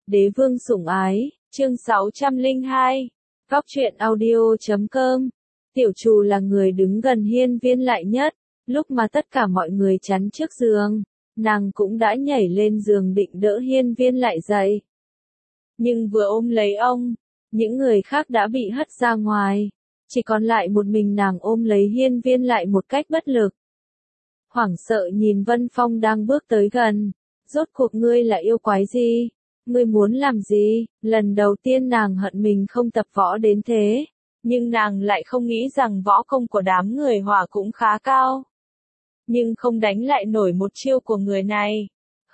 Đế vương sủng ái, chương 602, Góc truyện audio.com. Tiểu Trù là người đứng gần hiên viên lại nhất, lúc mà tất cả mọi người chắn trước giường, nàng cũng đã nhảy lên giường định đỡ hiên viên lại dậy. Nhưng vừa ôm lấy ông, những người khác đã bị hất ra ngoài, chỉ còn lại một mình nàng ôm lấy hiên viên lại một cách bất lực. Hoảng sợ nhìn Vân Phong đang bước tới gần, rốt cuộc ngươi là yêu quái gì? Ngươi muốn làm gì? Lần đầu tiên nàng hận mình không tập võ đến thế, nhưng nàng lại không nghĩ rằng võ công của đám người Hỏa cũng khá cao. Nhưng không đánh lại nổi một chiêu của người này.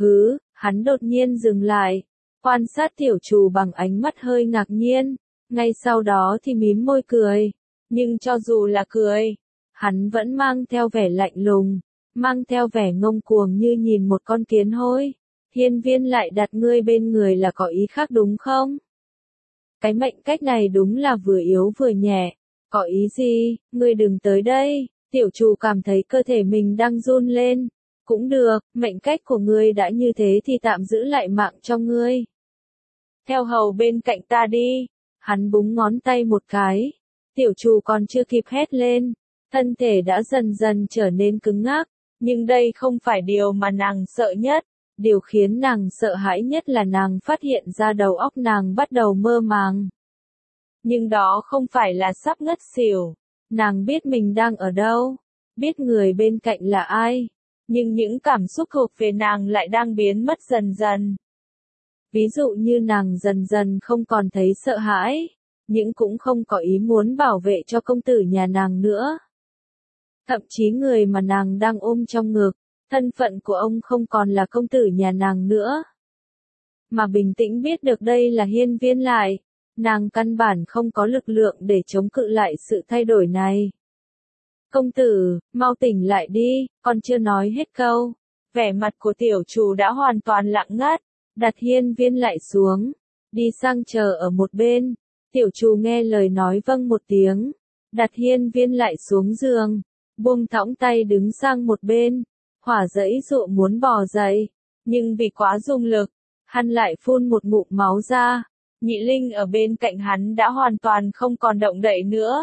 Hắn đột nhiên dừng lại, quan sát Tiểu Trù bằng ánh mắt hơi ngạc nhiên, ngay sau đó thì mím môi cười. Nhưng cho dù là cười, hắn vẫn mang theo vẻ lạnh lùng, mang theo vẻ ngông cuồng như nhìn một con kiến hôi. Hiên viên lại đặt ngươi bên người là có ý khác đúng không? Cái mệnh cách này đúng là vừa yếu vừa nhẹ. Có ý gì? Ngươi đừng tới đây. Tiểu Trù cảm thấy cơ thể mình đang run lên. Cũng được, mệnh cách của ngươi đã như thế thì tạm giữ lại mạng cho ngươi. Theo hầu bên cạnh ta đi. Hắn búng ngón tay một cái. Tiểu Trù còn chưa kịp hét lên, thân thể đã dần dần trở nên cứng ngắc. Nhưng đây không phải điều mà nàng sợ nhất. Điều khiến nàng sợ hãi nhất là nàng phát hiện ra đầu óc nàng bắt đầu mơ màng. Nhưng đó không phải là sắp ngất xỉu. Nàng biết mình đang ở đâu, biết người bên cạnh là ai. Nhưng những cảm xúc thuộc về nàng lại đang biến mất dần dần. Ví dụ như nàng dần dần không còn thấy sợ hãi, nhưng cũng không có ý muốn bảo vệ cho công tử nhà nàng nữa. Thậm chí người mà nàng đang ôm trong ngực, thân phận của ông không còn là công tử nhà nàng nữa. Mà bình tĩnh biết được đây là hiên viên lại, nàng căn bản không có lực lượng để chống cự lại sự thay đổi này. Công tử, mau tỉnh lại đi, còn chưa nói hết câu. Vẻ mặt của Tiểu Trù đã hoàn toàn lặng ngắt, đặt hiên viên lại xuống, đi sang chờ ở một bên. Tiểu Trù nghe lời nói vâng một tiếng, đặt hiên viên lại xuống giường, buông thõng tay đứng sang một bên. Hỏa giãy giụa muốn bò dậy, nhưng vì quá dùng lực, hắn lại phun một ngụm máu ra. Nhị Linh ở bên cạnh hắn đã hoàn toàn không còn động đậy nữa.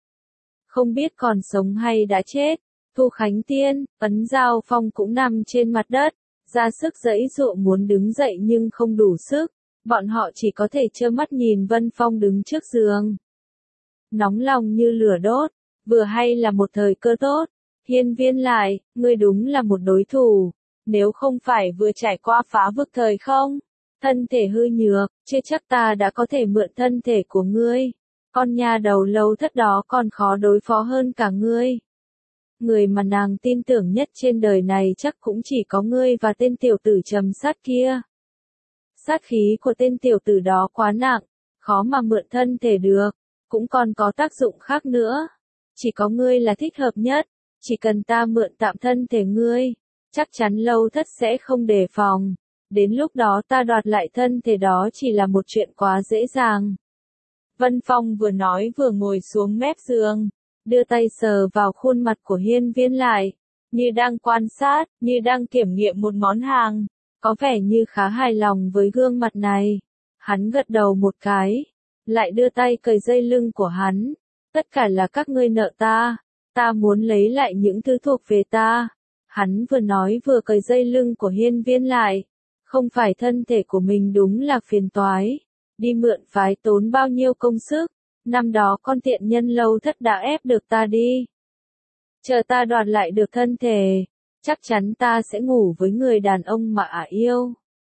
Không biết còn sống hay đã chết. Thu Khánh Tiên, Ấn Giao Phong cũng nằm trên mặt đất, ra sức giãy giụa muốn đứng dậy nhưng không đủ sức. Bọn họ chỉ có thể trơ mắt nhìn Vân Phong đứng trước giường. Nóng lòng như lửa đốt, vừa hay là một thời cơ tốt. Hiên viên lại, ngươi đúng là một đối thủ. Nếu không phải vừa trải qua phá vực thời không, thân thể hư nhược, chưa chắc ta đã có thể mượn thân thể của ngươi. Con nhà đầu lâu thất đó còn khó đối phó hơn cả ngươi. Người mà nàng tin tưởng nhất trên đời này chắc cũng chỉ có ngươi và tên tiểu tử trầm sát kia. Sát khí của tên tiểu tử đó quá nặng, khó mà mượn thân thể được, cũng còn có tác dụng khác nữa. Chỉ có ngươi là thích hợp nhất. Chỉ cần ta mượn tạm thân thể ngươi, chắc chắn lâu thất sẽ không đề phòng. Đến lúc đó ta đoạt lại thân thể đó chỉ là một chuyện quá dễ dàng. Vân Phong vừa nói vừa ngồi xuống mép giường, đưa tay sờ vào khuôn mặt của hiên viên lại, như đang quan sát, như đang kiểm nghiệm một món hàng, có vẻ như khá hài lòng với gương mặt này. Hắn gật đầu một cái, lại đưa tay cởi dây lưng của hắn. Tất cả là các ngươi nợ ta. Ta muốn lấy lại những thứ thuộc về ta. Hắn vừa nói vừa cởi dây lưng của hiên viên lại. Không phải thân thể của mình đúng là phiền toái. Đi mượn phái tốn bao nhiêu công sức. Năm đó con tiện nhân lâu thất đã ép được ta đi. Chờ ta đoạt lại được thân thể, chắc chắn ta sẽ ngủ với người đàn ông mà yêu.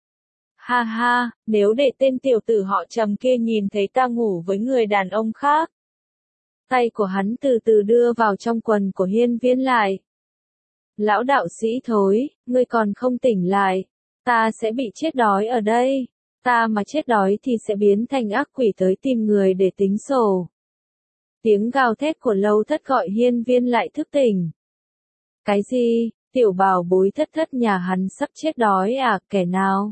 Ha ha, nếu để tên tiểu tử họ Trầm kia nhìn thấy ta ngủ với người đàn ông khác. Tay của hắn từ từ đưa vào trong quần của hiên viên lại. Lão đạo sĩ thối, ngươi còn không tỉnh lại. Ta sẽ bị chết đói ở đây. Ta mà chết đói thì sẽ biến thành ác quỷ tới tìm người để tính sổ. Tiếng gào thét của lâu thất gọi hiên viên lại thức tỉnh. Cái gì? Tiểu bảo bối thất thất nhà hắn sắp chết đói à? Kẻ nào?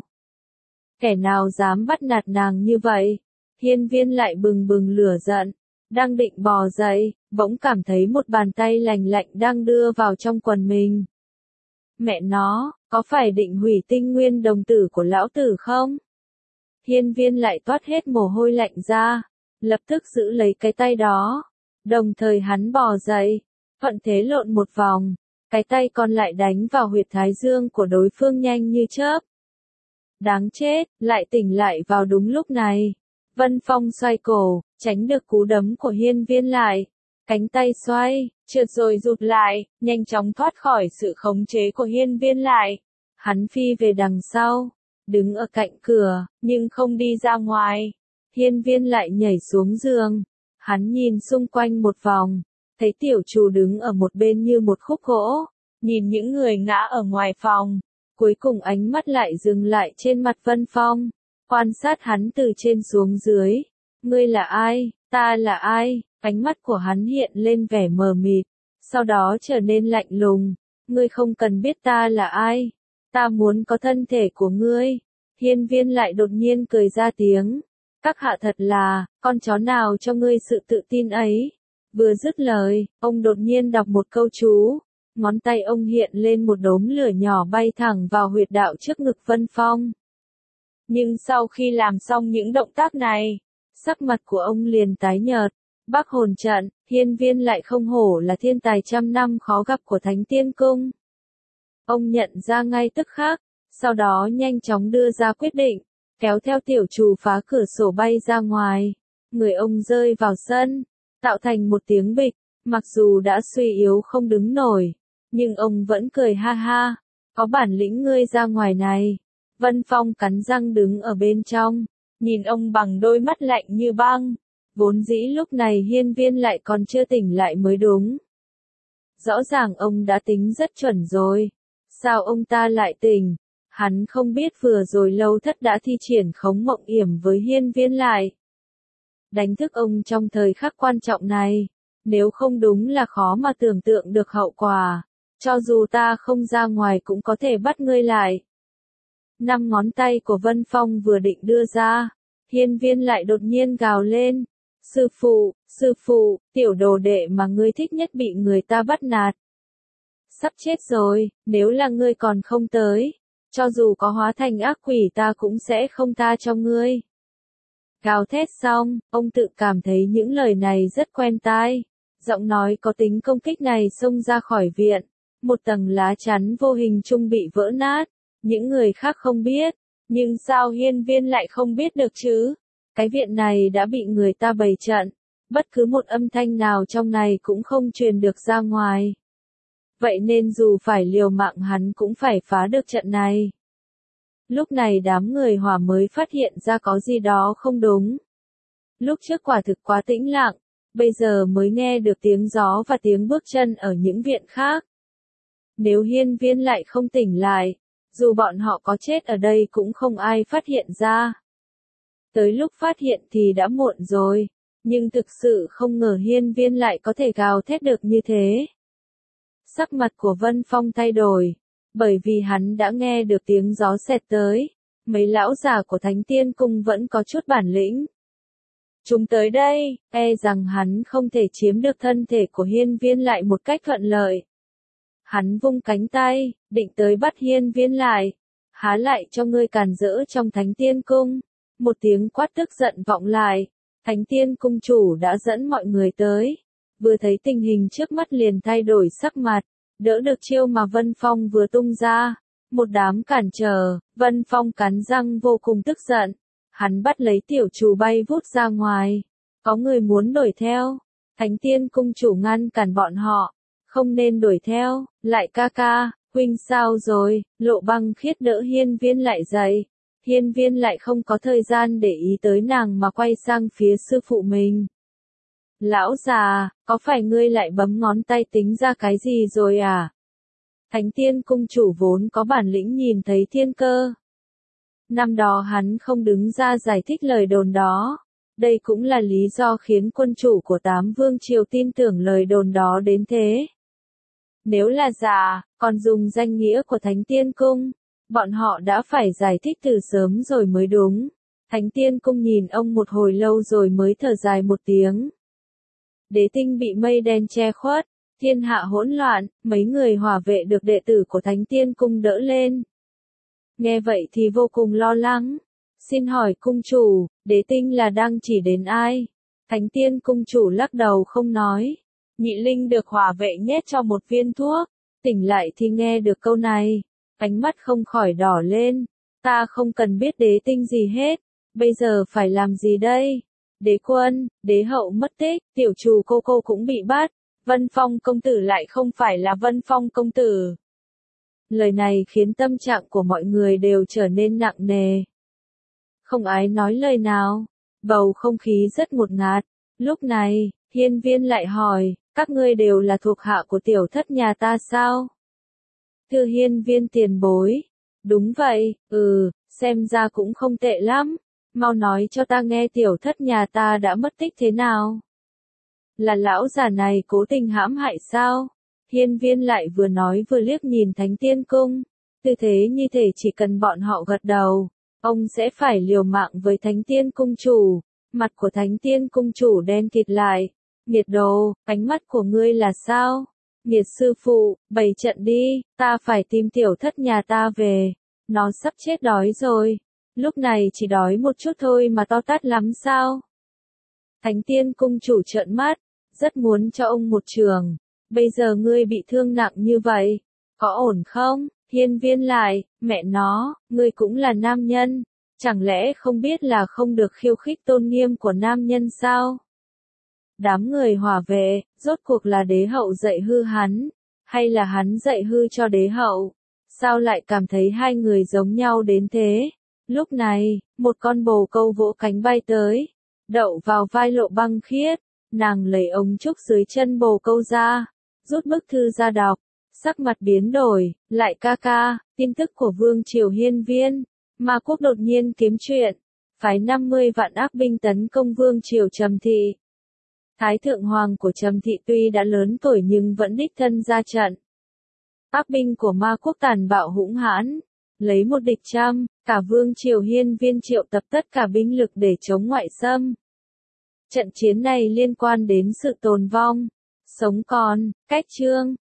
Kẻ nào dám bắt nạt nàng như vậy? Hiên viên lại bừng bừng lửa giận. Đang định bò dậy, bỗng cảm thấy một bàn tay lành lạnh đang đưa vào trong quần mình. Mẹ nó, có phải định hủy tinh nguyên đồng tử của lão tử không? Hiên Viên lại toát hết mồ hôi lạnh ra, lập tức giữ lấy cái tay đó. Đồng thời hắn bò dậy, thuận thế lộn một vòng, cái tay còn lại đánh vào huyệt thái dương của đối phương nhanh như chớp. Đáng chết, lại tỉnh lại vào đúng lúc này. Vân Phong xoay cổ, tránh được cú đấm của Hiên Viên lại. Cánh tay xoay, trượt rồi rụt lại, nhanh chóng thoát khỏi sự khống chế của Hiên Viên lại. Hắn phi về đằng sau, đứng ở cạnh cửa, nhưng không đi ra ngoài. Hiên Viên lại nhảy xuống giường. Hắn nhìn xung quanh một vòng, thấy tiểu chủ đứng ở một bên như một khúc gỗ, nhìn những người ngã ở ngoài phòng. Cuối cùng ánh mắt lại dừng lại trên mặt Vân Phong, quan sát hắn từ trên xuống dưới. Ngươi là ai, ta là ai? Ánh mắt của hắn hiện lên vẻ mờ mịt, sau đó trở nên lạnh lùng. Ngươi không cần biết ta là ai, ta muốn có thân thể của ngươi. Hiên Viên lại đột nhiên cười ra tiếng. Các hạ thật là, con chó nào cho ngươi sự tự tin ấy? Vừa dứt lời, ông đột nhiên đọc một câu chú. Ngón tay ông hiện lên một đốm lửa nhỏ bay thẳng vào huyệt đạo trước ngực Vân Phong. Nhưng sau khi làm xong những động tác này, sắc mặt của ông liền tái nhợt. Bắc hồn trận, Hiên Viên lại không hổ là thiên tài trăm năm khó gặp của Thánh Tiên Cung. Ông nhận ra ngay tức khắc, sau đó nhanh chóng đưa ra quyết định, kéo theo tiểu trù phá cửa sổ bay ra ngoài. Người ông rơi vào sân, tạo thành một tiếng bịch, mặc dù đã suy yếu không đứng nổi, nhưng ông vẫn cười ha ha. Có bản lĩnh ngươi ra ngoài này. Vân Phong cắn răng đứng ở bên trong, nhìn ông bằng đôi mắt lạnh như băng. Vốn dĩ lúc này Hiên Viên lại còn chưa tỉnh lại mới đúng. Rõ ràng ông đã tính rất chuẩn rồi. Sao ông ta lại tỉnh? Hắn không biết vừa rồi Lâu Thất đã thi triển khống mộng yểm với Hiên Viên lại. Đánh thức ông trong thời khắc quan trọng này. Nếu không đúng là khó mà tưởng tượng được hậu quả. Cho dù ta không ra ngoài cũng có thể bắt ngươi lại. 5 ngón tay của Vân Phong vừa định đưa ra. Hiên Viên lại đột nhiên gào lên. Sư phụ, tiểu đồ đệ mà ngươi thích nhất bị người ta bắt nạt. Sắp chết rồi, nếu là ngươi còn không tới, cho dù có hóa thành ác quỷ ta cũng sẽ không tha cho ngươi. Gào thét xong, ông tự cảm thấy những lời này rất quen tai. Giọng nói có tính công kích này xông ra khỏi viện. Một tầng lá chắn vô hình chung bị vỡ nát. Những người khác không biết, nhưng sao Hiên Viên lại không biết được chứ? Cái viện này đã bị người ta bày trận, bất cứ một âm thanh nào trong này cũng không truyền được ra ngoài. Vậy nên dù phải liều mạng hắn cũng phải phá được trận này. Lúc này đám người Hỏa mới phát hiện ra có gì đó không đúng. Lúc trước quả thực quá tĩnh lặng, bây giờ mới nghe được tiếng gió và tiếng bước chân ở những viện khác. Nếu Hiên Viên lại không tỉnh lại, dù bọn họ có chết ở đây cũng không ai phát hiện ra. Tới lúc phát hiện thì đã muộn rồi, nhưng thực sự không ngờ Hiên Viên lại có thể gào thét được như thế. Sắc mặt của Vân Phong thay đổi, bởi vì hắn đã nghe được tiếng gió xẹt tới. Mấy lão già của Thánh Tiên Cung vẫn có chút bản lĩnh. Chúng tới đây, e rằng hắn không thể chiếm được thân thể của Hiên Viên lại một cách thuận lợi. Hắn vung cánh tay, định tới bắt Hiên Viên lại. Há lại cho ngươi càn rỡ trong Thánh Tiên Cung. Một tiếng quát tức giận vọng lại. Thánh Tiên Cung chủ đã dẫn mọi người tới. Vừa thấy tình hình trước mắt liền thay đổi sắc mặt. Đỡ được chiêu mà Vân Phong vừa tung ra. Một đám cản trở, Vân Phong cắn răng vô cùng tức giận. Hắn bắt lấy tiểu chủ bay vút ra ngoài. Có người muốn đuổi theo. Thánh Tiên Cung chủ ngăn cản bọn họ. Không nên đuổi theo, lại ca ca, huynh sao rồi? Lộ Băng Khiết đỡ Hiên Viên lại dậy. Hiên Viên lại không có thời gian để ý tới nàng mà quay sang phía sư phụ mình. Lão già, có phải ngươi lại bấm ngón tay tính ra cái gì rồi à? Thánh Tiên Cung chủ vốn có bản lĩnh nhìn thấy thiên cơ. Năm đó hắn không đứng ra giải thích lời đồn đó. Đây cũng là lý do khiến quân chủ của 8 vương triều tin tưởng lời đồn đó đến thế. Nếu là giả, còn dùng danh nghĩa của Thánh Tiên Cung, bọn họ đã phải giải thích từ sớm rồi mới đúng. Thánh Tiên Cung nhìn ông một hồi lâu rồi mới thở dài một tiếng. Đế tinh bị mây đen che khuất, thiên hạ hỗn loạn, mấy người Hỏa vệ được đệ tử của Thánh Tiên Cung đỡ lên. Nghe vậy thì vô cùng lo lắng. Xin hỏi cung chủ, đế tinh là đang chỉ đến ai? Thánh tiên cung chủ lắc đầu không nói. Nhị linh được hỏa vệ nhét cho một viên thuốc. Tỉnh lại thì nghe được câu này. Ánh mắt không khỏi đỏ lên. Ta không cần biết đế tinh gì hết. Bây giờ phải làm gì đây? Đế quân, đế hậu mất tích, tiểu chủ cô cũng bị bắt. Vân Phong công tử lại không phải là Vân Phong công tử. Lời này khiến tâm trạng của mọi người đều trở nên nặng nề. Không ai nói lời nào. Bầu không khí rất ngột ngạt. Lúc này, hiên viên lại hỏi, các ngươi đều là thuộc hạ của tiểu thất nhà ta sao? Thưa hiên viên tiền bối. Đúng vậy, xem ra cũng không tệ lắm. Mau nói cho ta nghe tiểu thất nhà ta đã mất tích thế nào? Là lão già này cố tình hãm hại sao? Hiên viên lại vừa nói vừa liếc nhìn Thánh Tiên Cung. Tư thế như thể chỉ cần bọn họ gật đầu, ông sẽ phải liều mạng với Thánh Tiên Cung chủ. Mặt của Thánh Tiên Cung chủ đen kịt lại. Nghiệt đồ, ánh mắt của ngươi là sao? Nghiệt sư phụ, bày trận đi, ta phải tìm tiểu thất nhà ta về. Nó sắp chết đói rồi. Lúc này chỉ đói một chút thôi mà to tát lắm sao? Thánh Tiên Cung chủ trợn mắt, rất muốn cho ông một trường. Bây giờ ngươi bị thương nặng như vậy, có ổn không? Hiên viên lại, mẹ nó, ngươi cũng là nam nhân, chẳng lẽ không biết là không được khiêu khích tôn nghiêm của nam nhân sao? Đám người hỏa vệ, rốt cuộc là đế hậu dạy hư hắn, hay là hắn dạy hư cho đế hậu? Sao lại cảm thấy hai người giống nhau đến thế? Lúc này, một con bồ câu vỗ cánh bay tới, đậu vào vai Lộ Băng Khiết, nàng lấy ống trúc dưới chân bồ câu ra, rút bức thư ra đọc, sắc mặt biến đổi, lại ca, tin tức của Vương Triều Hiên Viên, Ma Quốc đột nhiên kiếm chuyện, phái 50 vạn ác binh tấn công Vương Triều Trầm Thị. Thái thượng hoàng của Trầm Thị tuy đã lớn tuổi nhưng vẫn đích thân ra trận. Ác binh của Ma Quốc tàn bạo hũng hãn, lấy một địch trăm, cả Vương Triều Hiên Viên triệu tập tất cả binh lực để chống ngoại xâm. Trận chiến này liên quan đến sự tồn vong, sống còn, cách chương.